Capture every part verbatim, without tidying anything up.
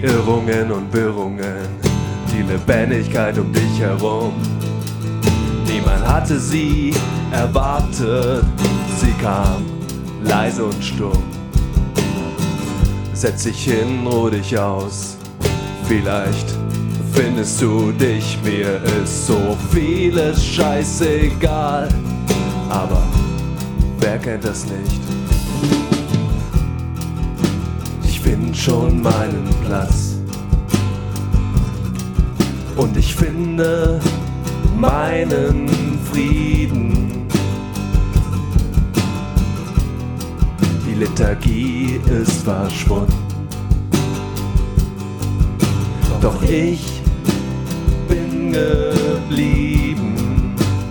Irrungen und Wirrungen, die Lebendigkeit um dich herum. Niemand hatte sie erwartet, sie kam leise und stumm. Setz dich hin, ruh dich aus, vielleicht findest du dich, mir ist so vieles scheißegal, aber wer kennt das nicht? Ich find schon meinen Platz und ich finde meinen Frieden. Die Lethargie ist verschwunden, doch ich bin geblieben.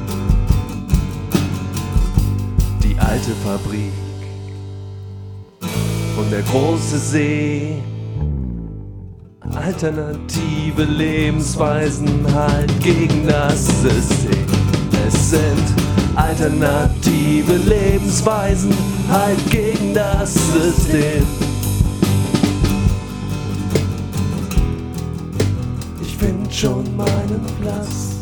Die alte Fabrik und der große See, alternative Lebensweisen halt gegen das System. Es sind alternative Lebensweisen halt gegen das System. Ich find schon meinen Platz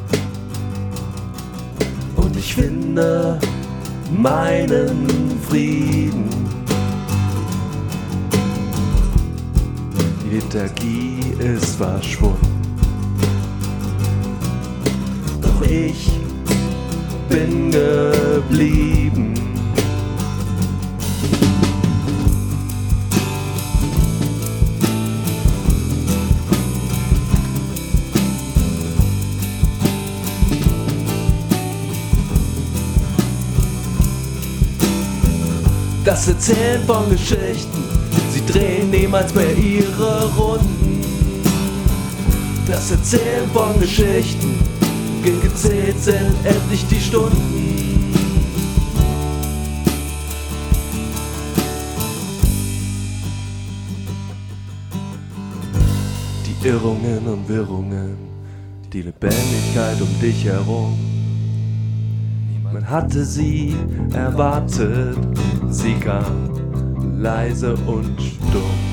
und ich finde meinen Frieden. Die Lethargie ist verschwunden, doch ich bin geblieben. Das Erzählen von Geschichten, sie drehen niemals mehr ihre Runden. Das Erzählen von Geschichten, gezählt sind endlich die Stunden. Die Irrungen und Wirrungen, die Lebendigkeit um dich herum. Man hatte sie erwartet, sie kam leise und stumm.